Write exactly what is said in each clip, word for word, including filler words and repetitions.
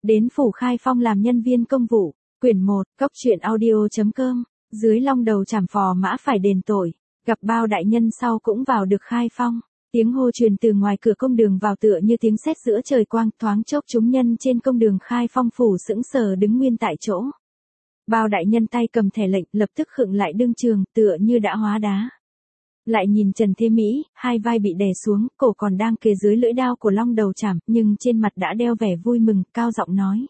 Đến phủ Khai Phong làm nhân viên công vụ. Quyển một, cốc truyện audio.com. Dưới long đầu chảm phò mã phải đền tội. Gặp bao đại nhân sau cũng vào được Khai Phong. Tiếng hô truyền từ ngoài cửa công đường vào tựa như tiếng sét giữa trời quang, thoáng chốc chúng nhân trên công đường Khai Phong phủ sững sờ đứng nguyên tại chỗ. Bao đại nhân tay cầm thẻ lệnh, lập tức khựng lại đương trường, tựa như đã hóa đá. Lại nhìn Trần Thế Mỹ, hai vai bị đè xuống, cổ còn đang kề dưới lưỡi đao của long đầu chảm, nhưng trên mặt đã đeo vẻ vui mừng, cao giọng nói.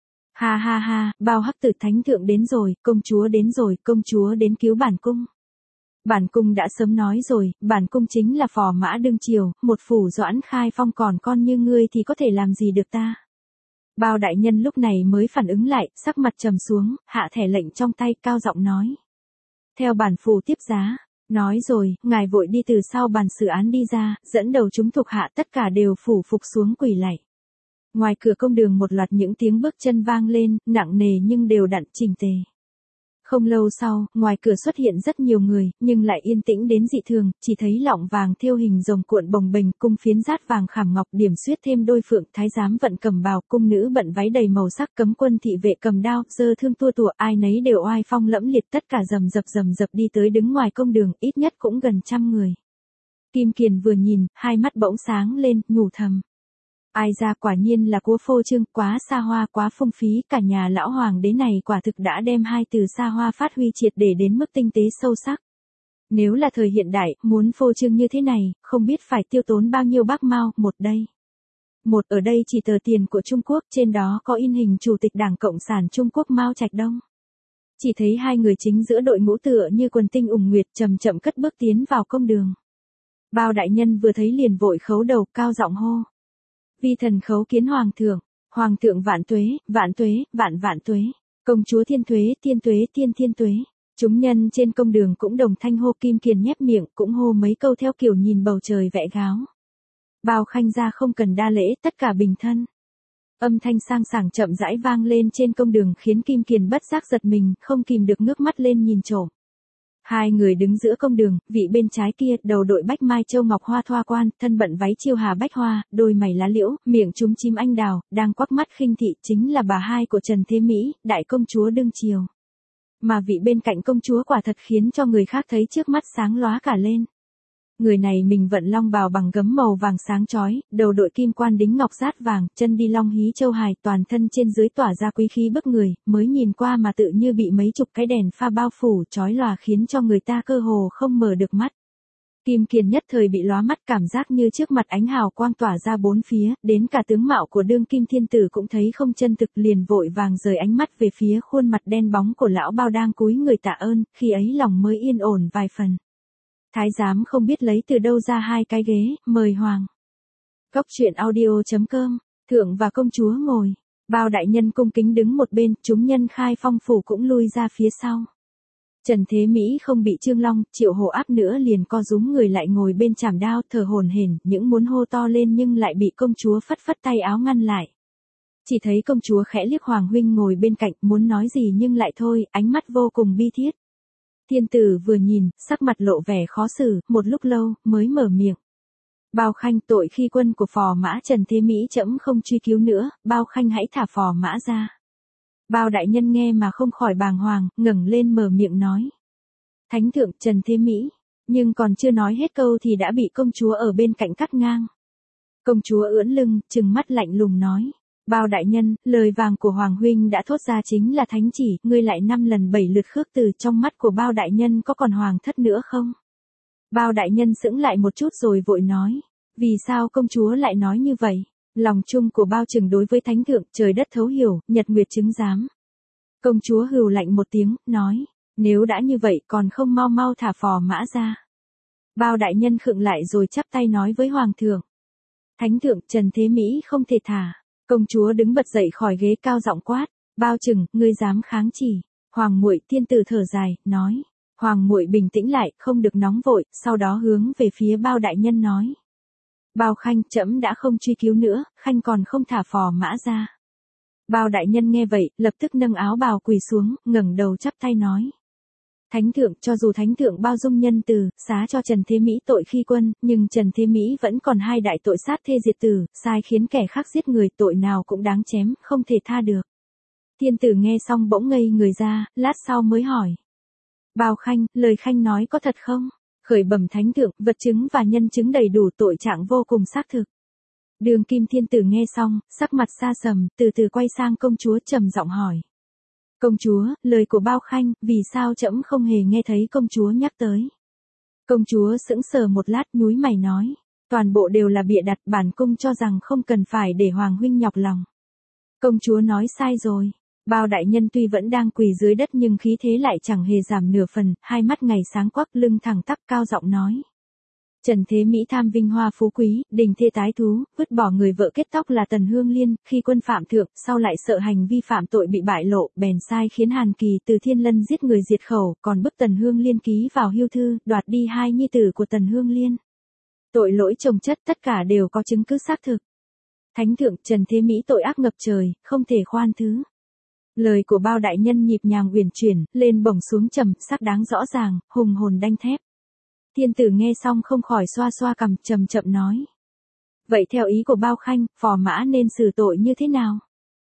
Ha ha ha, bao hắc tử thánh thượng đến rồi, công chúa đến rồi, công chúa đến cứu bản cung. Bản cung đã sớm nói rồi, bản cung chính là phò mã đương triều, một phủ Doãn Khai Phong, còn con như ngươi thì có thể làm gì được ta. Bao đại nhân lúc này mới phản ứng lại, sắc mặt trầm xuống, hạ thẻ lệnh trong tay, cao giọng nói. Theo bản phủ tiếp giá. Nói rồi, ngài vội đi từ sau bàn xử án đi ra, dẫn đầu chúng thuộc hạ tất cả đều phủ phục xuống quỳ lạy. Ngoài cửa công đường một loạt những tiếng bước chân vang lên, nặng nề nhưng đều đặn chỉnh tề. Không lâu sau, ngoài cửa xuất hiện rất nhiều người, nhưng lại yên tĩnh đến dị thường, chỉ thấy lọng vàng thêu hình rồng cuộn bồng bềnh, cung phiến rát vàng khảm ngọc điểm xuyết thêm đôi phượng, thái giám vận cầm bào, cung nữ bận váy đầy màu sắc, cấm quân thị vệ cầm đao, giơ thương tua tủa, ai nấy đều oai phong lẫm liệt, tất cả rầm rập rầm rập đi tới đứng ngoài công đường, ít nhất cũng gần trăm người. Kim Kiền vừa nhìn, hai mắt bỗng sáng lên, nhủ thầm. Ai ra quả nhiên là cúa phô trương, quá xa hoa, quá phung phí, cả nhà lão hoàng đế này quả thực đã đem hai từ xa hoa phát huy triệt để đến mức tinh tế sâu sắc. Nếu là thời hiện đại, muốn phô trương như thế này, không biết phải tiêu tốn bao nhiêu bác mao, một đây. Một ở đây chỉ tờ tiền của Trung Quốc, trên đó có in hình Chủ tịch Đảng Cộng sản Trung Quốc Mao Trạch Đông. Chỉ thấy hai người chính giữa đội ngũ tựa như quần tinh ủng nguyệt chậm chậm cất bước tiến vào công đường. Bao đại nhân vừa thấy liền vội khấu đầu, cao giọng hô. Vi thần khấu kiến hoàng thượng, hoàng thượng vạn tuế, vạn tuế, vạn vạn tuế, công chúa thiên tuế, thiên tuế, thiên thiên tuế. Chúng nhân trên công đường cũng đồng thanh hô. Kim Kiền nhép miệng, cũng hô mấy câu theo kiểu nhìn bầu trời vẽ gáo. Bao khanh gia không cần đa lễ, tất cả bình thân. Âm thanh sang sảng chậm rãi vang lên trên công đường khiến Kim Kiền bất giác giật mình, không kìm được ngước mắt lên nhìn trộm. Hai người đứng giữa công đường, vị bên trái kia, đầu đội bách mai châu ngọc hoa thoa quan, thân bận váy chiêu hà bách hoa, đôi mày lá liễu, miệng chúm chím anh đào, đang quắc mắt khinh thị, chính là bà hai của Trần Thế Mỹ, đại công chúa đương triều. Mà vị bên cạnh công chúa quả thật khiến cho người khác thấy trước mắt sáng lóa cả lên. Người này mình vận long bào bằng gấm màu vàng sáng chói, đầu đội kim quan đính ngọc rát vàng, chân đi long hí châu hài, toàn thân trên dưới tỏa ra quý khí bức người, mới nhìn qua mà tự như bị mấy chục cái đèn pha bao phủ chói lòa khiến cho người ta cơ hồ không mở được mắt. Kim Kiền nhất thời bị lóa mắt, cảm giác như trước mặt ánh hào quang tỏa ra bốn phía, đến cả tướng mạo của đương kim thiên tử cũng thấy không chân thực, liền vội vàng rời ánh mắt về phía khuôn mặt đen bóng của lão bao đang cúi người tạ ơn, khi ấy lòng mới yên ổn vài phần. Thái giám không biết lấy từ đâu ra hai cái ghế, mời hoàng. Cốc truyện audio.com, thượng và công chúa ngồi. Bao đại nhân cung kính đứng một bên, chúng nhân Khai Phong phủ cũng lui ra phía sau. Trần Thế Mỹ không bị Trương Long, Triệu Hổ áp nữa liền co rúm người lại ngồi bên chảm đao, thở hổn hển, những muốn hô to lên nhưng lại bị công chúa phất phất tay áo ngăn lại. Chỉ thấy công chúa khẽ liếc Hoàng huynh ngồi bên cạnh, muốn nói gì nhưng lại thôi, ánh mắt vô cùng bi thiết. Thiên tử vừa nhìn, sắc mặt lộ vẻ khó xử, một lúc lâu, mới mở miệng. Bao khanh, tội khi quân của phò mã Trần Thế Mỹ trẫm không truy cứu nữa, bao khanh hãy thả phò mã ra. Bao đại nhân nghe mà không khỏi bàng hoàng, ngẩng lên mở miệng nói. Thánh thượng Trần Thế Mỹ, nhưng còn chưa nói hết câu thì đã bị công chúa ở bên cạnh cắt ngang. Công chúa ưỡn lưng, trừng mắt lạnh lùng nói. Bao đại nhân, lời vàng của Hoàng huynh đã thốt ra chính là thánh chỉ, ngươi lại năm lần bảy lượt khước từ, trong mắt của bao đại nhân có còn hoàng thất nữa không? Bao đại nhân sững lại một chút rồi vội nói, vì sao công chúa lại nói như vậy? Lòng chung của bao trừng đối với thánh thượng, trời đất thấu hiểu, nhật nguyệt chứng giám. Công chúa hừ lạnh một tiếng, nói, nếu đã như vậy còn không mau mau thả phò mã ra. Bao đại nhân khựng lại rồi chắp tay nói với hoàng thượng. Thánh thượng Trần Thế Mỹ không thể thả. Công chúa đứng bật dậy khỏi ghế, cao giọng quát, bao trừng, ngươi dám kháng chỉ. Hoàng muội, thiên tử thở dài, nói, hoàng muội bình tĩnh lại, không được nóng vội, sau đó hướng về phía bao đại nhân nói. Bao khanh, trẫm đã không truy cứu nữa, khanh còn không thả phò mã ra. Bao đại nhân nghe vậy, lập tức nâng áo bào quỳ xuống, ngẩng đầu chắp tay nói. Thánh thượng, cho dù thánh thượng bao dung nhân từ, xá cho Trần Thế Mỹ tội khi quân, nhưng Trần Thế Mỹ vẫn còn hai đại tội sát thê diệt tử, sai khiến kẻ khác giết người, tội nào cũng đáng chém, không thể tha được. Thiên tử nghe xong bỗng ngây người ra, lát sau mới hỏi. Bao Khanh, lời Khanh nói có thật không? Khởi bẩm thánh thượng, vật chứng và nhân chứng đầy đủ, tội trạng vô cùng xác thực. Đường Kim Thiên tử nghe xong, sắc mặt xa sầm, từ từ quay sang công chúa trầm giọng hỏi. Công chúa, lời của Bao Khanh, vì sao trẫm không hề nghe thấy công chúa nhắc tới? Công chúa sững sờ một lát, nhúi mày nói. Toàn bộ đều là bịa đặt, bản cung cho rằng không cần phải để Hoàng huynh nhọc lòng. Công chúa nói sai rồi. Bao đại nhân tuy vẫn đang quỳ dưới đất nhưng khí thế lại chẳng hề giảm nửa phần, hai mắt ngày sáng quắc, lưng thẳng tắp, cao giọng nói. Trần Thế Mỹ tham vinh hoa phú quý, đình thê tái thú, vứt bỏ người vợ kết tóc là Tần Hương Liên, khi quân phạm thượng, sau lại sợ hành vi phạm tội bị bại lộ, bèn sai khiến Hàn Kỳ từ Thiên Lân giết người diệt khẩu, còn bức Tần Hương Liên ký vào hưu thư, đoạt đi hai nhi tử của Tần Hương Liên. Tội lỗi chồng chất tất cả đều có chứng cứ xác thực. Thánh thượng, Trần Thế Mỹ tội ác ngập trời, không thể khoan thứ. Lời của Bao đại nhân nhịp nhàng uyển chuyển, lên bổng xuống trầm, sắc đáng rõ ràng, hùng hồn đanh thép. Thiên tử nghe xong không khỏi xoa xoa cằm, chậm chậm nói. Vậy theo ý của Bao Khanh, phò mã nên xử tội như thế nào?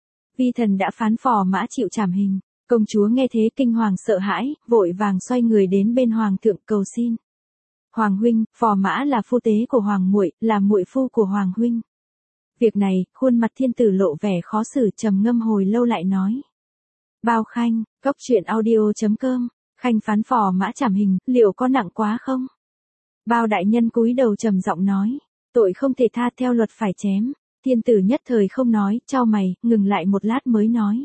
Vi thần đã phán phò mã chịu trảm hình. Công chúa nghe thế kinh hoàng sợ hãi, vội vàng xoay người đến bên hoàng thượng cầu xin. Hoàng huynh, phò mã là phu tế của hoàng muội, là muội phu của hoàng huynh. Việc này, khuôn mặt thiên tử lộ vẻ khó xử, trầm ngâm hồi lâu lại nói. Bao Khanh, cốc truyện audio chấm com, Khanh phán phò mã trảm hình, liệu có nặng quá không? Bao đại nhân cúi đầu trầm giọng nói, tội không thể tha, theo luật phải chém. Thiên tử nhất thời không nói, chau mày, ngừng lại một lát mới nói.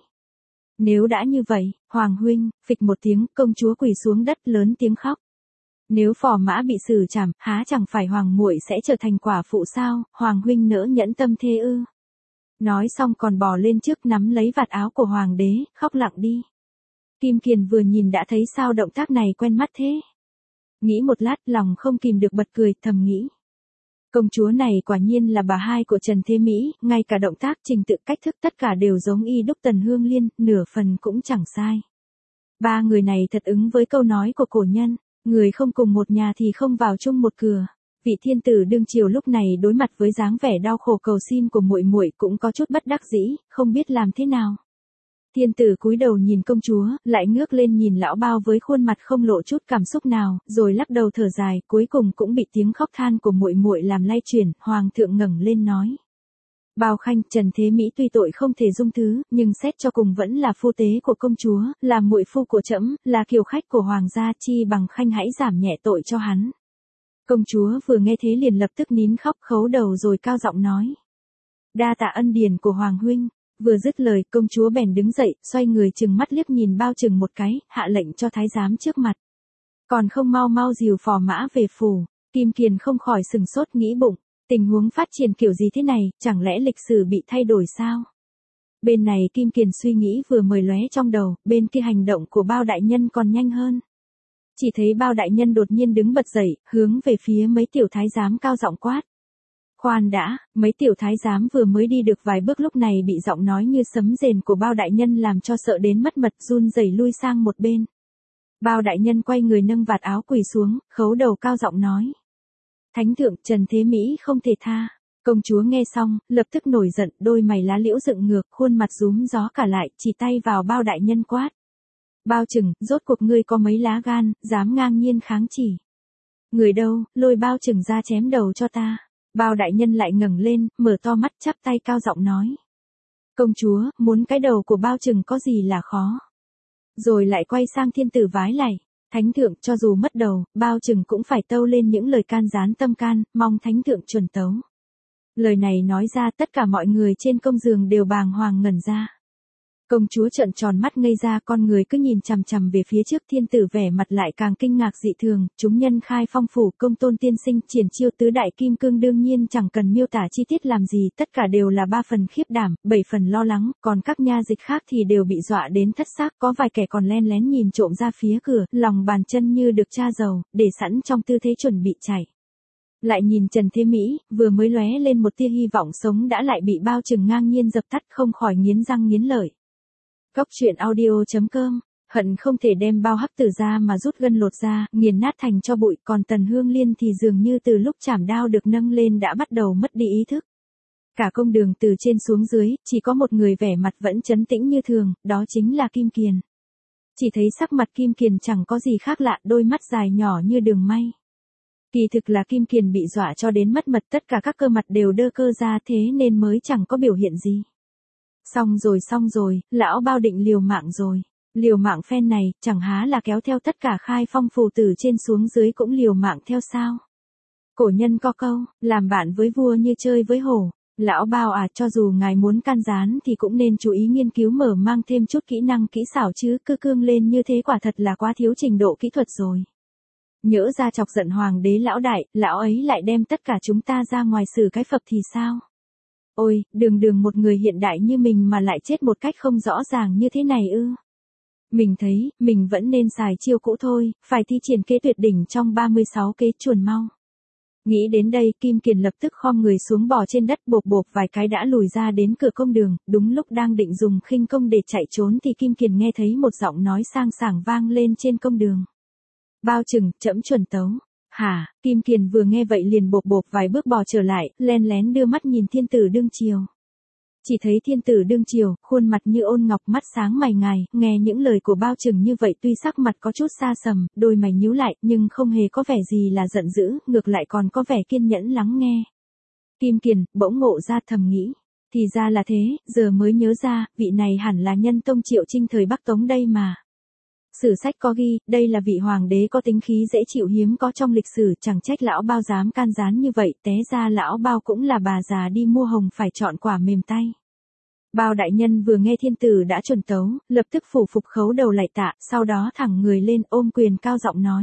Nếu đã như vậy, hoàng huynh, phịch một tiếng, công chúa quỳ xuống đất lớn tiếng khóc. Nếu phò mã bị xử trảm, há chẳng phải hoàng muội sẽ trở thành quả phụ sao, hoàng huynh nỡ nhẫn tâm thê ư? Nói xong còn bò lên trước nắm lấy vạt áo của hoàng đế, khóc lặng đi. Kim Kiền vừa nhìn đã thấy sao động tác này quen mắt thế. Nghĩ một lát, lòng không kìm được bật cười, thầm nghĩ. Công chúa này quả nhiên là bà hai của Trần Thế Mỹ, ngay cả động tác, trình tự, cách thức tất cả đều giống y đúc Tần Hương Liên, nửa phần cũng chẳng sai. Ba người này thật ứng với câu nói của cổ nhân, người không cùng một nhà thì không vào chung một cửa. Vị thiên tử đương triều lúc này đối mặt với dáng vẻ đau khổ cầu xin của muội muội cũng có chút bất đắc dĩ, không biết làm thế nào. Thiên tử cúi đầu nhìn công chúa, lại ngước lên nhìn lão Bao với khuôn mặt không lộ chút cảm xúc nào, rồi lắc đầu thở dài, cuối cùng cũng bị tiếng khóc than của muội muội làm lay chuyển, hoàng thượng ngẩng lên nói. Bao Khanh, Trần Thế Mỹ tuy tội không thể dung thứ, nhưng xét cho cùng vẫn là phu tế của công chúa, là muội phu của trẫm, là kiều khách của hoàng gia, chi bằng Khanh hãy giảm nhẹ tội cho hắn. Công chúa vừa nghe thế liền lập tức nín khóc, khấu đầu rồi cao giọng nói. Đa tạ ân điển của hoàng huynh. Vừa dứt lời, công chúa bèn đứng dậy, xoay người chừng mắt liếc nhìn Bao chừng một cái, hạ lệnh cho thái giám trước mặt. Còn không mau mau dìu phò mã về phủ. Kim Kiền không khỏi sừng sốt nghĩ bụng, tình huống phát triển kiểu gì thế này, chẳng lẽ lịch sử bị thay đổi sao? Bên này Kim Kiền suy nghĩ vừa mới lóe trong đầu, bên kia hành động của Bao đại nhân còn nhanh hơn. Chỉ thấy Bao đại nhân đột nhiên đứng bật dậy, hướng về phía mấy tiểu thái giám cao giọng quát. Khoan đã, mấy tiểu thái giám vừa mới đi được vài bước lúc này bị giọng nói như sấm rền của Bao đại nhân làm cho sợ đến mất mật, run rẩy lui sang một bên. Bao đại nhân quay người nâng vạt áo quỳ xuống, khấu đầu cao giọng nói. Thánh thượng, Trần Thế Mỹ không thể tha. Công chúa nghe xong, lập tức nổi giận, đôi mày lá liễu dựng ngược, khuôn mặt rúm gió cả lại, chỉ tay vào Bao đại nhân quát. Bao Trừng, rốt cuộc ngươi có mấy lá gan, dám ngang nhiên kháng chỉ. Người đâu, lôi Bao Trừng ra chém đầu cho ta. Bao đại nhân lại ngẩng lên, mở to mắt chắp tay cao giọng nói. Công chúa, muốn cái đầu của Bao Trừng có gì là khó. Rồi lại quay sang thiên tử vái lạy. Thánh thượng, cho dù mất đầu, Bao Trừng cũng phải tâu lên những lời can gián tâm can, mong thánh thượng chuẩn tấu. Lời này nói ra tất cả mọi người trên công giường đều bàng hoàng ngẩn ra. Công chúa trợn tròn mắt ngây ra, con người cứ nhìn chằm chằm về phía trước, thiên tử vẻ mặt lại càng kinh ngạc dị thường, chúng nhân khai phong phủ, công tôn tiên sinh, triển chiêu tứ đại kim cương đương nhiên chẳng cần miêu tả chi tiết làm gì, tất cả đều là ba phần khiếp đảm, bảy phần lo lắng, còn các nha dịch khác thì đều bị dọa đến thất xác, có vài kẻ còn len lén nhìn trộm ra phía cửa, lòng bàn chân như được tra dầu, để sẵn trong tư thế chuẩn bị chạy. Lại nhìn Trần Thế Mỹ, vừa mới lóe lên một tia hy vọng sống đã lại bị Bao Trừng ngang nhiên dập tắt, không khỏi nghiến răng nghiến lợi. Cốc truyện audio chấm com Hận không thể đem bao hắc tử ra mà rút gân lột ra, nghiền nát thành cho bụi, còn Tần Hương Liên thì dường như từ lúc chảm đao được nâng lên đã bắt đầu mất đi ý thức. Cả công đường từ trên xuống dưới, chỉ có một người vẻ mặt vẫn trấn tĩnh như thường, đó chính là Kim Kiền. Chỉ thấy sắc mặt Kim Kiền chẳng có gì khác lạ, đôi mắt dài nhỏ như đường may. Kỳ thực là Kim Kiền bị dọa cho đến mất mật, tất cả các cơ mặt đều đơ cơ ra, thế nên mới chẳng có biểu hiện gì. Xong rồi xong rồi, lão Bao định liều mạng rồi. Liều mạng phen này, chẳng há là kéo theo tất cả Khai Phong phù tử trên xuống dưới cũng liều mạng theo sao? Cổ nhân có câu, làm bạn với vua như chơi với hổ. Lão Bao à, cho dù ngài muốn can gián thì cũng nên chú ý nghiên cứu mở mang thêm chút kỹ năng kỹ xảo chứ, cứ cương lên như thế quả thật là quá thiếu trình độ kỹ thuật rồi. Nhỡ ra chọc giận hoàng đế lão đại, lão ấy lại đem tất cả chúng ta ra ngoài xử cái phập thì sao? Ôi, đường đường một người hiện đại như mình mà lại chết một cách không rõ ràng như thế này ư? Mình thấy, mình vẫn nên xài chiêu cũ thôi, phải thi triển kế tuyệt đỉnh trong ba mươi sáu kế chuồn mau. Nghĩ đến đây, Kim Kiền lập tức khom người xuống bò trên đất, bộp bộp vài cái đã lùi ra đến cửa công đường, đúng lúc đang định dùng khinh công để chạy trốn thì Kim Kiền nghe thấy một giọng nói sang sảng vang lên trên công đường. Bao Trừng, trẫm chuẩn tấu. Hả? Kim Kiền vừa nghe vậy liền bộp bộp vài bước bò trở lại, len lén đưa mắt nhìn thiên tử đương triều. Chỉ thấy thiên tử đương triều, khuôn mặt như ôn ngọc, mắt sáng mày ngài, nghe những lời của Bao Trừng như vậy tuy sắc mặt có chút xa sầm, đôi mày nhíu lại, nhưng không hề có vẻ gì là giận dữ, ngược lại còn có vẻ kiên nhẫn lắng nghe. Kim Kiền, bỗng ngộ ra thầm nghĩ. Thì ra là thế, giờ mới nhớ ra, vị này hẳn là nhân tông Triệu Trinh thời Bắc Tống đây mà. Sử sách có ghi, đây là vị hoàng đế có tính khí dễ chịu hiếm có trong lịch sử, chẳng trách lão Bao dám can gián như vậy, té ra lão Bao cũng là bà già đi mua hồng phải chọn quả mềm tay. Bao đại nhân vừa nghe thiên tử đã chuẩn tấu, lập tức phủ phục khấu đầu lạy tạ, sau đó thẳng người lên ôm quyền cao giọng nói.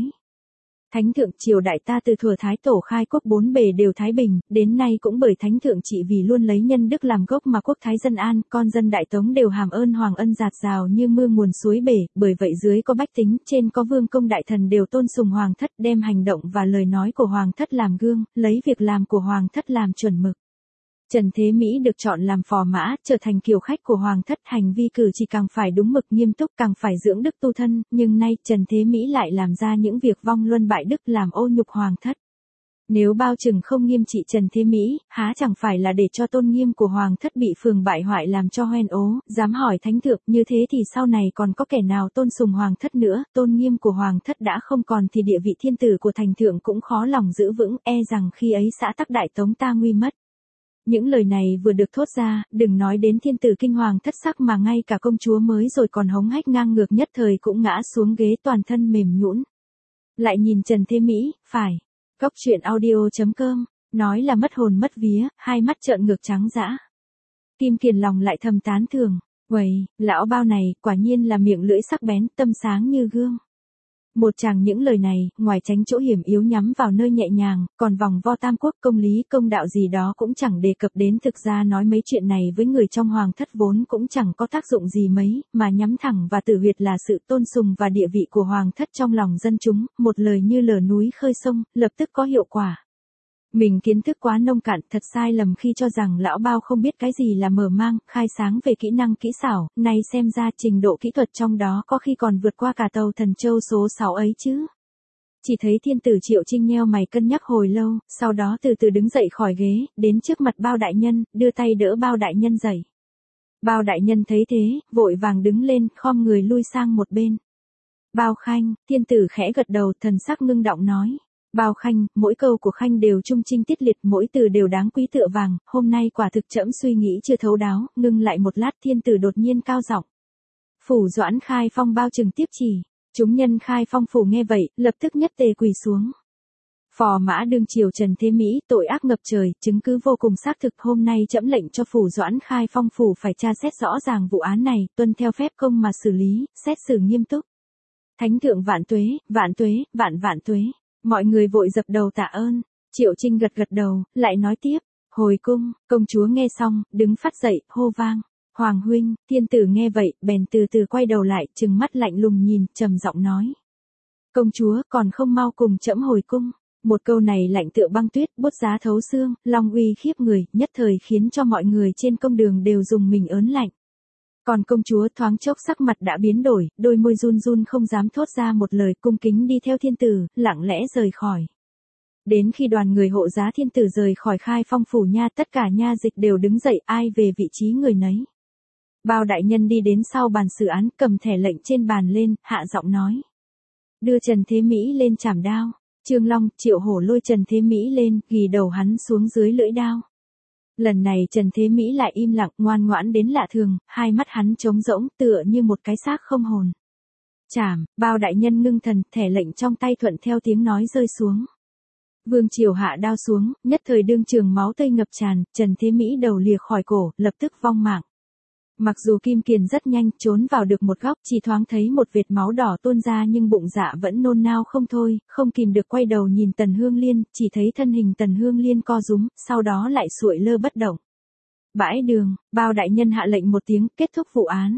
Thánh thượng, triều đại ta từ thuở Thái Tổ khai quốc bốn bề đều thái bình, đến nay cũng bởi Thánh thượng trị vì luôn lấy nhân đức làm gốc mà quốc thái dân an, con dân Đại Tống đều hàm ơn hoàng ân dạt dào như mưa nguồn suối bể, bởi vậy dưới có bách tính, trên có vương công đại thần đều tôn sùng hoàng thất, đem hành động và lời nói của hoàng thất làm gương, lấy việc làm của hoàng thất làm chuẩn mực. Trần Thế Mỹ được chọn làm phò mã, trở thành kiều khách của hoàng thất, hành vi cử chỉ càng phải đúng mực nghiêm túc, càng phải dưỡng đức tu thân, nhưng nay Trần Thế Mỹ lại làm ra những việc vong luân bại đức làm ô nhục hoàng thất. Nếu Bao Trừng không nghiêm trị Trần Thế Mỹ, há chẳng phải là để cho tôn nghiêm của hoàng thất bị phường bại hoại làm cho hoen ố, dám hỏi thánh thượng, như thế thì sau này còn có kẻ nào tôn sùng hoàng thất nữa, tôn nghiêm của hoàng thất đã không còn thì địa vị thiên tử của thành thượng cũng khó lòng giữ vững, e rằng khi ấy xã tắc Đại Tống ta nguy mất. Những lời này vừa được thốt ra, đừng nói đến thiên tử kinh hoàng thất sắc mà ngay cả công chúa mới rồi còn hống hách ngang ngược nhất thời cũng ngã xuống ghế toàn thân mềm nhũn. Lại nhìn Trần Thế Mỹ, phải. Góc truyện audio chấm com, nói là mất hồn mất vía, hai mắt trợn ngược trắng dã. Kim Kiền lòng lại thầm tán thưởng, uầy, lão Bao này, quả nhiên là miệng lưỡi sắc bén, tâm sáng như gương. Một chàng những lời này, ngoài tránh chỗ hiểm yếu nhắm vào nơi nhẹ nhàng, còn vòng vo tam quốc công lý công đạo gì đó cũng chẳng đề cập đến, thực ra nói mấy chuyện này với người trong hoàng thất vốn cũng chẳng có tác dụng gì mấy, mà nhắm thẳng và tử huyệt là sự tôn sùng và địa vị của hoàng thất trong lòng dân chúng, một lời như lở núi khơi sông, lập tức có hiệu quả. Mình kiến thức quá nông cạn, thật sai lầm khi cho rằng lão Bao không biết cái gì là mở mang, khai sáng về kỹ năng kỹ xảo, nay xem ra trình độ kỹ thuật trong đó có khi còn vượt qua cả tàu Thần Châu số sáu ấy chứ. Chỉ thấy thiên tử Triệu Trinh nheo mày cân nhắc hồi lâu, sau đó từ từ đứng dậy khỏi ghế, đến trước mặt Bao đại nhân, đưa tay đỡ Bao đại nhân dậy. Bao đại nhân thấy thế, vội vàng đứng lên, khom người lui sang một bên. Bao Khanh, thiên tử khẽ gật đầu, thần sắc ngưng động nói. Bao Khanh, mỗi câu của Khanh đều trung trinh tiết liệt, mỗi từ đều đáng quý tựa vàng, hôm nay quả thực trẫm suy nghĩ chưa thấu đáo, ngưng lại một lát thiên tử đột nhiên cao giọng. Phủ Doãn Khai Phong Bao Trừng tiếp chỉ, chúng nhân Khai Phong phủ nghe vậy, lập tức nhất tề quỳ xuống. Phò mã đương triều Trần Thế Mỹ, tội ác ngập trời, chứng cứ vô cùng xác thực, hôm nay trẫm lệnh cho phủ Doãn Khai Phong phủ phải tra xét rõ ràng vụ án này, tuân theo phép công mà xử lý, xét xử nghiêm túc. Thánh thượng vạn tuế, vạn tuế, vạn vạn tuế. Mọi người vội dập đầu tạ ơn. Triệu Trinh gật gật đầu, lại nói tiếp. Hồi cung, công chúa nghe xong, đứng phát dậy, hô vang. Hoàng huynh, thiên tử nghe vậy, bèn từ từ quay đầu lại, trừng mắt lạnh lùng nhìn, trầm giọng nói. Công chúa, còn không mau cùng trẫm hồi cung. Một câu này lạnh tựa băng tuyết, bút giá thấu xương, long uy khiếp người, nhất thời khiến cho mọi người trên công đường đều dùng mình ớn lạnh. Còn công chúa thoáng chốc sắc mặt đã biến đổi, đôi môi run run không dám thốt ra một lời, cung kính đi theo thiên tử, lặng lẽ rời khỏi. Đến khi đoàn người hộ giá thiên tử rời khỏi Khai Phong phủ nha, tất cả nha dịch đều đứng dậy, ai về vị trí người nấy. Bao đại nhân đi đến sau bàn xử án, cầm thẻ lệnh trên bàn lên, hạ giọng nói. Đưa Trần Thế Mỹ lên chảm đao. Trương Long, Triệu Hổ lôi Trần Thế Mỹ lên, ghì đầu hắn xuống dưới lưỡi đao. Lần này Trần Thế Mỹ lại im lặng, ngoan ngoãn đến lạ thường, hai mắt hắn trống rỗng, tựa như một cái xác không hồn. Chảm, bao đại nhân ngưng thần, thẻ lệnh trong tay thuận theo tiếng nói rơi xuống. Vương Triều hạ đao xuống, nhất thời đương trường máu tươi ngập tràn, Trần Thế Mỹ đầu lìa khỏi cổ, lập tức vong mạng. Mặc dù Kim Kiền rất nhanh trốn vào được một góc, chỉ thoáng thấy một vệt máu đỏ tuôn ra nhưng bụng dạ vẫn nôn nao không thôi, không kìm được quay đầu nhìn Tần Hương Liên, chỉ thấy thân hình Tần Hương Liên co rúm, sau đó lại sụi lơ bất động. Bãi đường, bao đại nhân hạ lệnh một tiếng, kết thúc vụ án.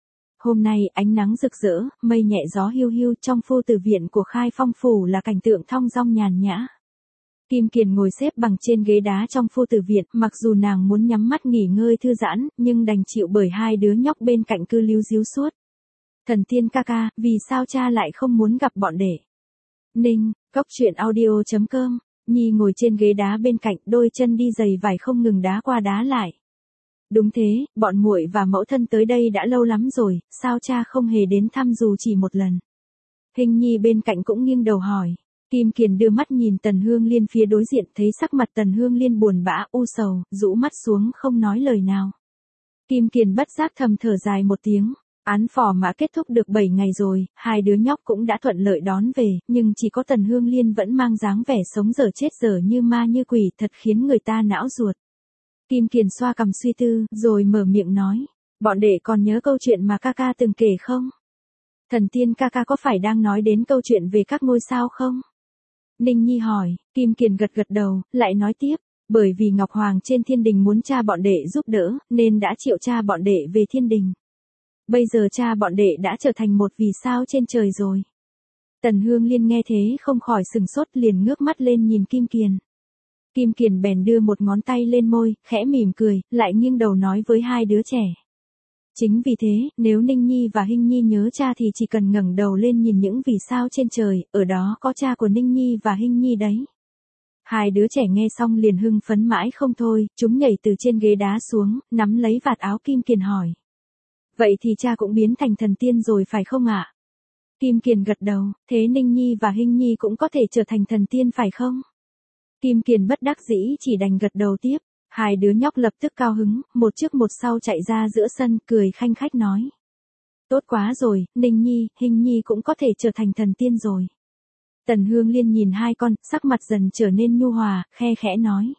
Hôm nay ánh nắng rực rỡ, mây nhẹ gió hiu hiu, trong phu tử viện của Khai Phong phủ là cảnh tượng thong dong nhàn nhã. Kim Kiền ngồi xếp bằng trên ghế đá trong phu tử viện, mặc dù nàng muốn nhắm mắt nghỉ ngơi thư giãn, nhưng đành chịu bởi hai đứa nhóc bên cạnh cứ líu díu suốt. Thần Tiên ca ca, vì sao cha lại không muốn gặp bọn đệ? Ninh, Cốc Truyện Audio chấm com, Nhi ngồi trên ghế đá bên cạnh, đôi chân đi giày vải không ngừng đá qua đá lại. Đúng thế, bọn muội và mẫu thân tới đây đã lâu lắm rồi, sao cha không hề đến thăm dù chỉ một lần? Hình Nhi bên cạnh cũng nghiêng đầu hỏi. Kim Kiền đưa mắt nhìn Tần Hương Liên phía đối diện, thấy sắc mặt Tần Hương Liên buồn bã, u sầu, rũ mắt xuống không nói lời nào. Kim Kiền bất giác thầm thở dài một tiếng, án phò mã kết thúc được bảy ngày rồi, hai đứa nhóc cũng đã thuận lợi đón về, nhưng chỉ có Tần Hương Liên vẫn mang dáng vẻ sống dở chết dở như ma như quỷ, thật khiến người ta não ruột. Kim Kiền xoa cằm suy tư, rồi mở miệng nói, bọn đệ còn nhớ câu chuyện mà ca ca từng kể không? Thần Tiên ca ca có phải đang nói đến câu chuyện về các ngôi sao không? Ninh Nhi hỏi, Kim Kiền gật gật đầu, lại nói tiếp, bởi vì Ngọc Hoàng trên thiên đình muốn cha bọn đệ giúp đỡ, nên đã triệu cha bọn đệ về thiên đình. Bây giờ cha bọn đệ đã trở thành một vì sao trên trời rồi. Tần Hương Liên nghe thế không khỏi sừng sốt, liền ngước mắt lên nhìn Kim Kiền. Kim Kiền bèn đưa một ngón tay lên môi, khẽ mỉm cười, lại nghiêng đầu nói với hai đứa trẻ. Chính vì thế, nếu Ninh Nhi và Hinh Nhi nhớ cha thì chỉ cần ngẩng đầu lên nhìn những vì sao trên trời, ở đó có cha của Ninh Nhi và Hinh Nhi đấy. Hai đứa trẻ nghe xong liền hưng phấn mãi không thôi, chúng nhảy từ trên ghế đá xuống, nắm lấy vạt áo Kim Kiền hỏi. Vậy thì cha cũng biến thành thần tiên rồi phải không ạ? Kim Kiền gật đầu, thế Ninh Nhi và Hinh Nhi cũng có thể trở thành thần tiên phải không? Kim Kiền bất đắc dĩ chỉ đành gật đầu tiếp. Hai đứa nhóc lập tức cao hứng, một trước một sau chạy ra giữa sân, cười khanh khách nói. Tốt quá rồi, Ninh Nhi, Hinh Nhi cũng có thể trở thành thần tiên rồi. Tần Hương Liên nhìn hai con, sắc mặt dần trở nên nhu hòa, khe khẽ nói.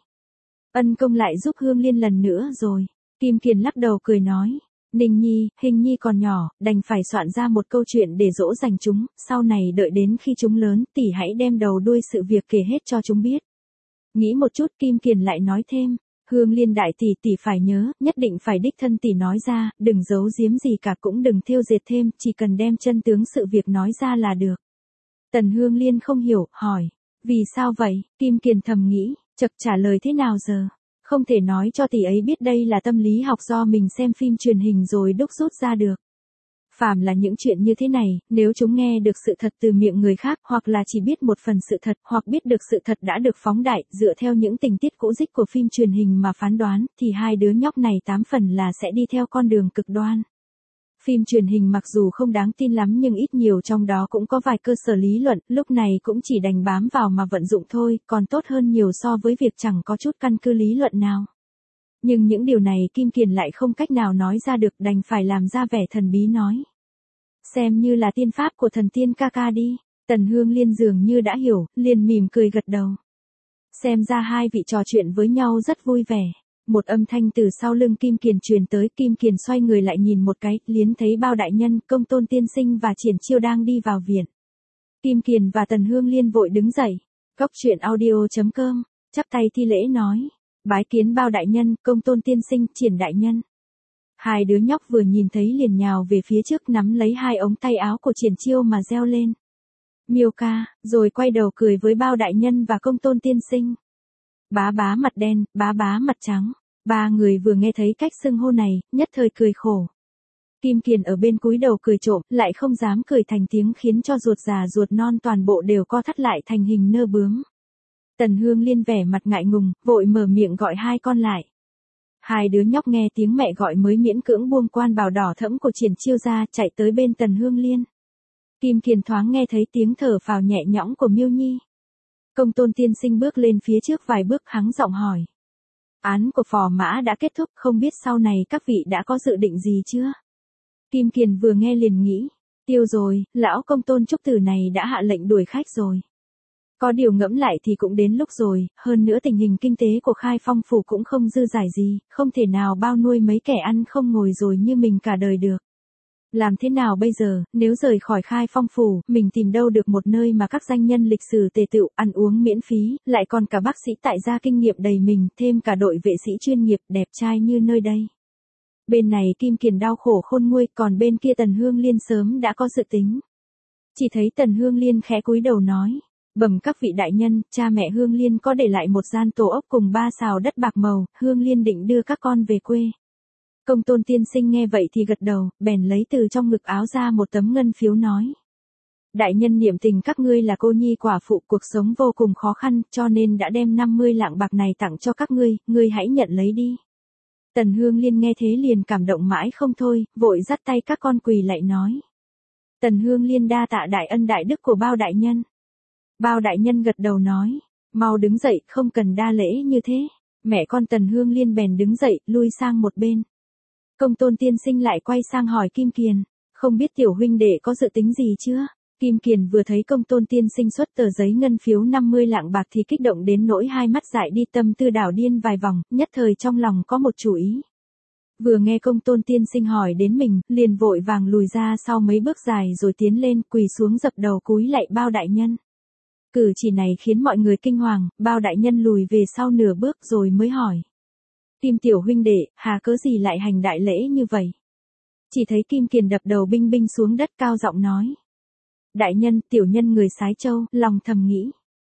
Ân công lại giúp Hương Liên lần nữa rồi. Kim Kiền lắc đầu cười nói. Ninh Nhi, Hinh Nhi còn nhỏ, đành phải soạn ra một câu chuyện để dỗ dành chúng, sau này đợi đến khi chúng lớn, tỷ hãy đem đầu đuôi sự việc kể hết cho chúng biết. Nghĩ một chút Kim Kiền lại nói thêm. Hương Liên đại tỷ tỷ phải nhớ, nhất định phải đích thân tỷ nói ra, đừng giấu giếm gì cả, cũng đừng thêu dệt thêm, chỉ cần đem chân tướng sự việc nói ra là được. Tần Hương Liên không hiểu, hỏi, vì sao vậy? Kim Kiền thầm nghĩ, chật trả lời thế nào giờ? Không thể nói cho tỷ ấy biết đây là tâm lý học do mình xem phim truyền hình rồi đúc rút ra được. Phàm là những chuyện như thế này, nếu chúng nghe được sự thật từ miệng người khác, hoặc là chỉ biết một phần sự thật, hoặc biết được sự thật đã được phóng đại, dựa theo những tình tiết cũ dích của phim truyền hình mà phán đoán, thì hai đứa nhóc này tám phần là sẽ đi theo con đường cực đoan. Phim truyền hình mặc dù không đáng tin lắm nhưng ít nhiều trong đó cũng có vài cơ sở lý luận, lúc này cũng chỉ đành bám vào mà vận dụng thôi, còn tốt hơn nhiều so với việc chẳng có chút căn cứ lý luận nào. Nhưng những điều này Kim Kiền lại không cách nào nói ra được, đành phải làm ra vẻ thần bí nói. Xem như là tiên pháp của thần tiên ca ca đi. Tần Hương Liên dường như đã hiểu, liền mỉm cười gật đầu. Xem ra hai vị trò chuyện với nhau rất vui vẻ. Một âm thanh từ sau lưng Kim Kiền truyền tới, Kim Kiền xoay người lại nhìn một cái, liến thấy Bao đại nhân, Công Tôn tiên sinh và Triển Chiêu đang đi vào viện. Kim Kiền và Tần Hương Liên vội đứng dậy. Cốc Truyện Audio chấm com, chắp tay thi lễ nói. Bái kiến Bao đại nhân, Công Tôn tiên sinh, Triển đại nhân. Hai đứa nhóc vừa nhìn thấy liền nhào về phía trước, nắm lấy hai ống tay áo của Triển Chiêu mà reo lên. Miêu ca, rồi quay đầu cười với Bao đại nhân và Công Tôn tiên sinh. Bá bá mặt đen, bá bá mặt trắng. Ba người vừa nghe thấy cách xưng hô này, nhất thời cười khổ. Kim Kiền ở bên cúi đầu cười trộm, lại không dám cười thành tiếng khiến cho ruột già ruột non toàn bộ đều co thắt lại thành hình nơ bướm. Tần Hương Liên vẻ mặt ngại ngùng, vội mở miệng gọi hai con lại. Hai đứa nhóc nghe tiếng mẹ gọi mới miễn cưỡng buông quan bào đỏ thẫm của Triển Chiêu ra, chạy tới bên Tần Hương Liên. Kim Kiền thoáng nghe thấy tiếng thở phào nhẹ nhõm của Miêu Nhi. Công Tôn tiên sinh bước lên phía trước vài bước hắng giọng hỏi. Án của phò mã đã kết thúc, không biết sau này các vị đã có dự định gì chưa? Kim Kiền vừa nghe liền nghĩ, tiêu rồi, lão Công Tôn Trúc Tử này đã hạ lệnh đuổi khách rồi. Có điều ngẫm lại thì cũng đến lúc rồi, hơn nữa tình hình kinh tế của Khai Phong phủ cũng không dư dải gì, không thể nào bao nuôi mấy kẻ ăn không ngồi rồi như mình cả đời được. Làm thế nào bây giờ, nếu rời khỏi Khai Phong phủ, mình tìm đâu được một nơi mà các danh nhân lịch sử tề tựu, ăn uống miễn phí, lại còn cả bác sĩ tại gia kinh nghiệm đầy mình, thêm cả đội vệ sĩ chuyên nghiệp đẹp trai như nơi đây. Bên này Kim Kiền đau khổ khôn nguôi, còn bên kia Tần Hương Liên sớm đã có dự tính. Chỉ thấy Tần Hương Liên khẽ cúi đầu nói, bẩm các vị đại nhân, cha mẹ Hương Liên có để lại một gian tổ ốc cùng ba sào đất bạc màu, Hương Liên định đưa các con về quê. Công Tôn tiên sinh nghe vậy thì gật đầu, bèn lấy từ trong ngực áo ra một tấm ngân phiếu nói. Đại nhân niệm tình các ngươi là cô nhi quả phụ, cuộc sống vô cùng khó khăn, cho nên đã đem năm mươi lạng bạc này tặng cho các ngươi, ngươi hãy nhận lấy đi. Tần Hương Liên nghe thế liền cảm động mãi không thôi, vội dắt tay các con quỳ lại nói. Tần Hương Liên đa tạ đại ân đại đức của Bao đại nhân. Bao đại nhân gật đầu nói, mau đứng dậy, không cần đa lễ như thế. Mẹ con Tần Hương Liên bèn đứng dậy, lui sang một bên. Công Tôn tiên sinh lại quay sang hỏi Kim Kiền, không biết tiểu huynh đệ có dự tính gì chưa? Kim Kiền vừa thấy Công Tôn tiên sinh xuất tờ giấy ngân phiếu năm mươi lạng bạc thì kích động đến nỗi hai mắt dại đi, tâm tư đảo điên vài vòng, nhất thời trong lòng có một chủ ý. Vừa nghe Công Tôn tiên sinh hỏi đến mình, liền vội vàng lùi ra sau mấy bước dài rồi tiến lên, quỳ xuống dập đầu cúi lạy Bao đại nhân. Cử chỉ này khiến mọi người kinh hoàng, Bao đại nhân lùi về sau nửa bước rồi mới hỏi. Kim tiểu huynh đệ, hà cớ gì lại hành đại lễ như vậy? Chỉ thấy Kim Kiền đập đầu binh binh xuống đất cao giọng nói. Đại nhân, tiểu nhân người Sái Châu, lòng thầm nghĩ.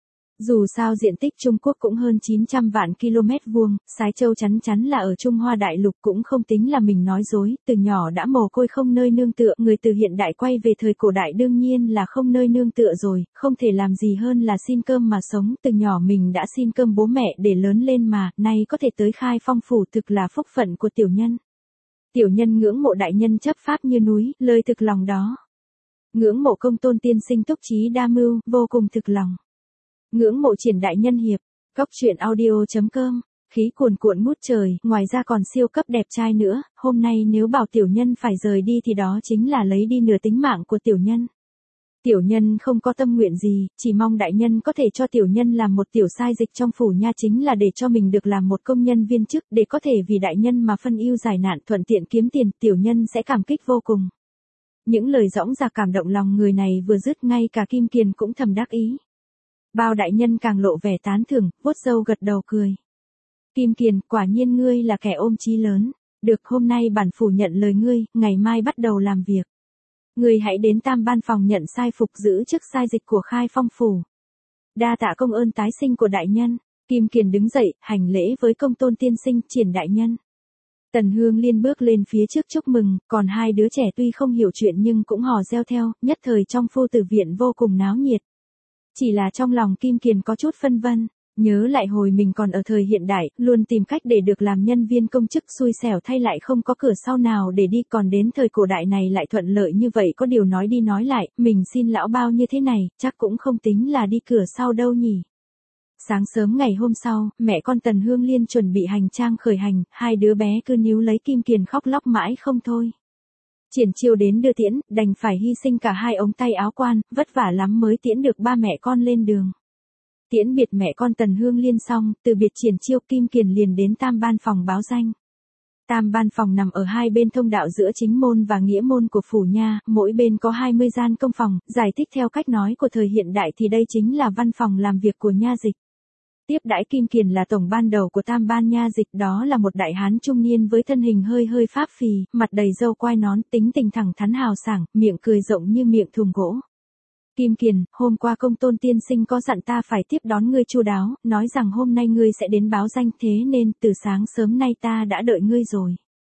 Dù sao diện tích Trung Quốc cũng hơn chín trăm vạn km vuông, Sái Châu chắn chắn là ở Trung Hoa Đại Lục, cũng không tính là mình nói dối, từ nhỏ đã mồ côi không nơi nương tựa, người từ hiện đại quay về thời cổ đại đương nhiên là không nơi nương tựa rồi, không thể làm gì hơn là xin cơm mà sống, từ nhỏ mình đã xin cơm bố mẹ để lớn lên mà, nay có thể tới Khai Phong phủ thực là phúc phận của tiểu nhân. Tiểu nhân ngưỡng mộ đại nhân chấp pháp như núi, lời thực lòng đó. Ngưỡng mộ Công Tôn tiên sinh túc trí đa mưu, vô cùng thực lòng. Ngưỡng mộ Triển đại nhân hiệp, góc truyện audio chấm com, khí cuồn cuộn ngút trời, ngoài ra còn siêu cấp đẹp trai nữa, hôm nay nếu bảo tiểu nhân phải rời đi thì đó chính là lấy đi nửa tính mạng của tiểu nhân. Tiểu nhân không có tâm nguyện gì, chỉ mong đại nhân có thể cho tiểu nhân làm một tiểu sai dịch trong phủ nha, chính là để cho mình được làm một công nhân viên chức, để có thể vì đại nhân mà phân ưu giải nạn, thuận tiện kiếm tiền, tiểu nhân sẽ cảm kích vô cùng. Những lời dõng dạc cảm động lòng người này vừa dứt, ngay cả Kim Kiền cũng thầm đắc ý. Bao đại nhân càng lộ vẻ tán thưởng, vuốt râu gật đầu cười. Kim Kiền, quả nhiên ngươi là kẻ ôm chí lớn. Được, hôm nay bản phủ nhận lời ngươi, ngày mai bắt đầu làm việc. Ngươi hãy đến Tam Ban phòng nhận sai phục, giữ chức sai dịch của Khai Phong phủ. Đa tạ công ơn tái sinh của đại nhân. Kim Kiền đứng dậy, hành lễ với Công Tôn tiên sinh, Triển đại nhân. Tần Hương Liên bước lên phía trước chúc mừng, còn hai đứa trẻ tuy không hiểu chuyện nhưng cũng hò reo theo, nhất thời trong phu tử viện vô cùng náo nhiệt. Chỉ là trong lòng Kim Kiền có chút phân vân, nhớ lại hồi mình còn ở thời hiện đại, luôn tìm cách để được làm nhân viên công chức, xui xẻo thay lại không có cửa sau nào để đi, còn đến thời cổ đại này lại thuận lợi như vậy, có điều nói đi nói lại, mình xin lão Bao như thế này, chắc cũng không tính là đi cửa sau đâu nhỉ. Sáng sớm ngày hôm sau, mẹ con Tần Hương Liên chuẩn bị hành trang khởi hành, hai đứa bé cứ níu lấy Kim Kiền khóc lóc mãi không thôi. Triển Chiêu đến đưa tiễn, đành phải hy sinh cả hai ống tay áo quan, vất vả lắm mới tiễn được ba mẹ con lên đường. Tiễn biệt mẹ con Tần Hương Liên xong, từ biệt Triển Chiêu, Kim Kiền liền đến Tam Ban phòng báo danh. Tam Ban phòng nằm ở hai bên thông đạo giữa chính môn và nghĩa môn của phủ nha, mỗi bên có hai mươi gian công phòng, giải thích theo cách nói của thời hiện đại thì đây chính là văn phòng làm việc của nha dịch. Tiếp đãi Kim Kiền là tổng ban đầu của Tam Ban nha dịch, đó là một đại hán trung niên với thân hình hơi hơi pháp phì, mặt đầy râu quai nón, tính tình thẳng thắn hào sảng, miệng cười rộng như miệng thùng gỗ. Kim Kiền, hôm qua Công Tôn tiên sinh có dặn ta phải tiếp đón ngươi chu đáo, nói rằng hôm nay ngươi sẽ đến báo danh, thế nên từ sáng sớm nay ta đã đợi ngươi rồi.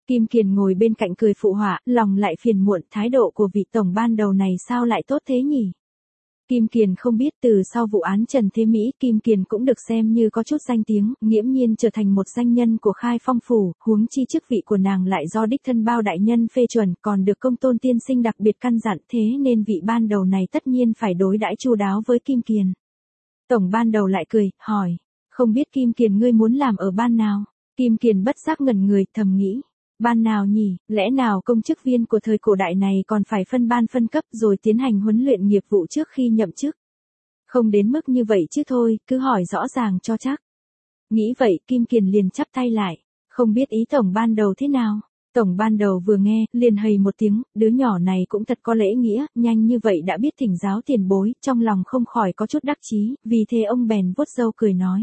Kim Kiền ngồi bên cạnh cười phụ họa, lòng lại phiền muộn, thái độ của vị tổng ban đầu này sao lại tốt thế nhỉ? Kim Kiền không biết từ sau vụ án Trần Thế Mỹ, Kim Kiền cũng được xem như có chút danh tiếng, nghiễm nhiên trở thành một danh nhân của Khai Phong phủ, huống chi chức vị của nàng lại do đích thân Bao đại nhân phê chuẩn, còn được Công Tôn tiên sinh đặc biệt căn dặn, thế nên vị ban đầu này tất nhiên phải đối đãi chu đáo với Kim Kiền. Tổng ban đầu lại cười, hỏi, không biết Kim Kiền ngươi muốn làm ở ban nào? Kim Kiền bất giác ngẩn người, thầm nghĩ, ban nào nhỉ, lẽ nào công chức viên của thời cổ đại này còn phải phân ban phân cấp rồi tiến hành huấn luyện nghiệp vụ trước khi nhậm chức? Không đến mức như vậy chứ thôi, cứ hỏi rõ ràng cho chắc. Nghĩ vậy, Kim Kiền liền chắp tay lại, không biết ý tổng ban đầu thế nào. Tổng ban đầu vừa nghe, liền hầy một tiếng, đứa nhỏ này cũng thật có lễ nghĩa, nhanh như vậy đã biết thỉnh giáo tiền bối, trong lòng không khỏi có chút đắc chí, vì thế ông bèn vuốt râu cười nói.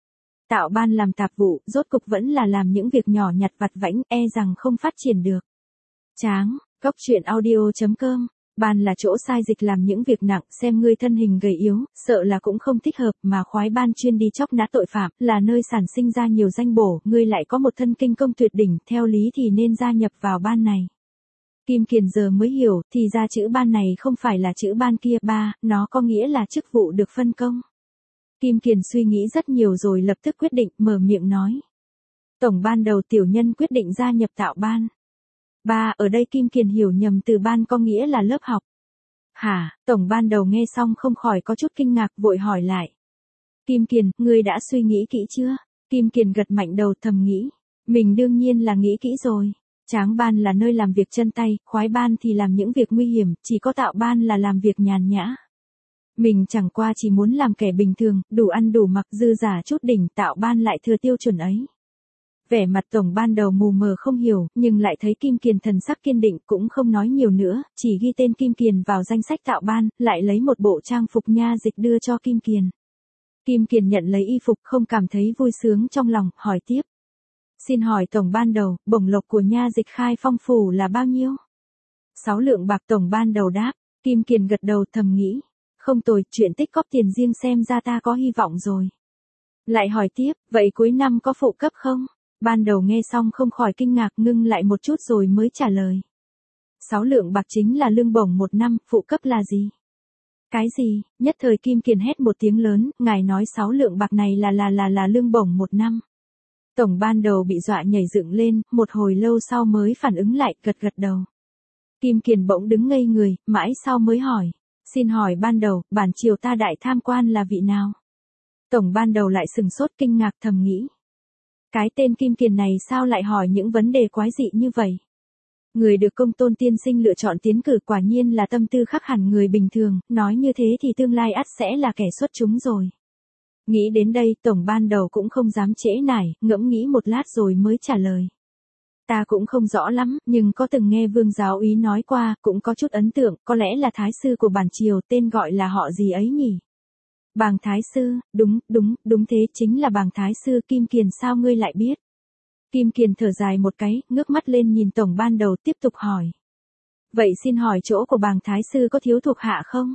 Tạo ban làm tạp vụ, rốt cục vẫn là làm những việc nhỏ nhặt vặt vãnh, e rằng không phát triển được. Tráng, Cóc Truyện Audio chấm com, ban là chỗ sai dịch làm những việc nặng, xem ngươi thân hình gầy yếu, sợ là cũng không thích hợp, mà khoái ban chuyên đi chóc nã tội phạm, là nơi sản sinh ra nhiều danh bổ, ngươi lại có một thân kinh công tuyệt đỉnh, theo lý thì nên gia nhập vào ban này. Kim Kiền giờ mới hiểu, thì ra chữ ban này không phải là chữ ban kia, ba, nó có nghĩa là chức vụ được phân công. Kim Kiền suy nghĩ rất nhiều rồi lập tức quyết định, mở miệng nói. Tổng ban đầu tiểu nhân quyết định gia nhập tạo ban. Ba, ở đây Kim Kiền hiểu nhầm từ ban có nghĩa là lớp học. Hả, tổng ban đầu nghe xong không khỏi có chút kinh ngạc, vội hỏi lại. Kim Kiền, ngươi đã suy nghĩ kỹ chưa? Kim Kiền gật mạnh đầu, thầm nghĩ. Mình đương nhiên là nghĩ kỹ rồi. Tráng ban là nơi làm việc chân tay, khoái ban thì làm những việc nguy hiểm, chỉ có tạo ban là làm việc nhàn nhã. Mình chẳng qua chỉ muốn làm kẻ bình thường, đủ ăn đủ mặc, dư giả chút đỉnh, tạo ban lại thừa tiêu chuẩn ấy. Vẻ mặt tổng ban đầu mù mờ không hiểu, nhưng lại thấy Kim Kiền thần sắc kiên định, cũng không nói nhiều nữa, chỉ ghi tên Kim Kiền vào danh sách tạo ban, lại lấy một bộ trang phục nha dịch đưa cho Kim Kiền. Kim Kiền nhận lấy y phục, không cảm thấy vui sướng trong lòng, hỏi tiếp. Xin hỏi tổng ban đầu, bổng lộc của nha dịch Khai Phong phủ là bao nhiêu? Sáu lượng bạc, tổng ban đầu đáp. Kim Kiền gật đầu, thầm nghĩ. Không tồi, chuyện tích cóp tiền riêng xem ra ta có hy vọng rồi. Lại hỏi tiếp, vậy cuối năm có phụ cấp không? Ban đầu nghe xong không khỏi kinh ngạc, ngưng lại một chút rồi mới trả lời. Sáu lượng bạc chính là lương bổng một năm, phụ cấp là gì? Cái gì? Nhất thời Kim Kiền hét một tiếng lớn, ngài nói sáu lượng bạc này là là là là lương bổng một năm. Tổng ban đầu bị dọa nhảy dựng lên, một hồi lâu sau mới phản ứng lại, gật gật đầu. Kim Kiền bỗng đứng ngây người, mãi sau mới hỏi. Xin hỏi ban đầu, bản triều ta đại tham quan là vị nào? Tổng ban đầu lại sừng sốt kinh ngạc, thầm nghĩ. Cái tên Kim Kiền này sao lại hỏi những vấn đề quái dị như vậy? Người được Công Tôn tiên sinh lựa chọn tiến cử quả nhiên là tâm tư khác hẳn người bình thường, nói như thế thì tương lai ắt sẽ là kẻ xuất chúng rồi. Nghĩ đến đây, tổng ban đầu cũng không dám trễ nải, ngẫm nghĩ một lát rồi mới trả lời. Ta cũng không rõ lắm, nhưng có từng nghe Vương giáo úy nói qua, cũng có chút ấn tượng, có lẽ là thái sư của bản triều, tên gọi là họ gì ấy nhỉ? Bàng thái sư, đúng, đúng, đúng thế, chính là Bàng thái sư. Kim Kiền, sao ngươi lại biết? Kim Kiền thở dài một cái, ngước mắt lên nhìn tổng ban đầu, tiếp tục hỏi. Vậy xin hỏi chỗ của Bàng thái sư có thiếu thuộc hạ không?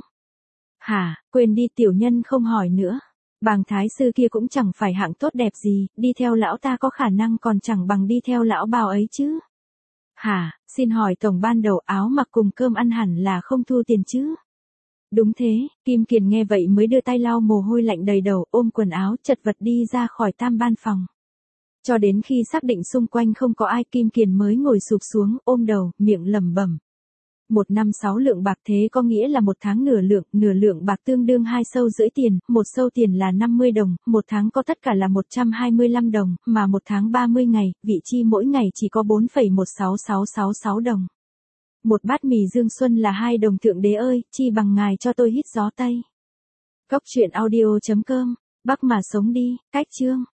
Hả, quên đi, tiểu nhân không hỏi nữa. Bàng thái sư kia cũng chẳng phải hạng tốt đẹp gì, đi theo lão ta có khả năng còn chẳng bằng đi theo lão Bào ấy chứ. Hả, xin hỏi tổng ban đầu, áo mặc cùng cơm ăn hẳn là không thu tiền chứ? Đúng thế, Kim Kiền nghe vậy mới đưa tay lau mồ hôi lạnh đầy đầu, ôm quần áo chật vật đi ra khỏi tam ban phòng. Cho đến khi xác định xung quanh không có ai, Kim Kiền mới ngồi sụp xuống, ôm đầu, miệng lẩm bẩm. Một năm sáu lượng bạc, thế có nghĩa là một tháng nửa lượng, nửa lượng bạc tương đương hai sâu rưỡi tiền, một sâu tiền là năm mươi đồng, một tháng có tất cả là một trăm hai mươi lăm đồng, mà một tháng ba mươi ngày, vị chi mỗi ngày chỉ có bốn phẩy một sáu sáu sáu sáu đồng. Một bát mì Dương Xuân là hai đồng, thượng đế ơi, chi bằng ngài cho tôi hít gió Tây. Cóc Truyện Audio chấm com, Bắc mà sống đi, cách chương.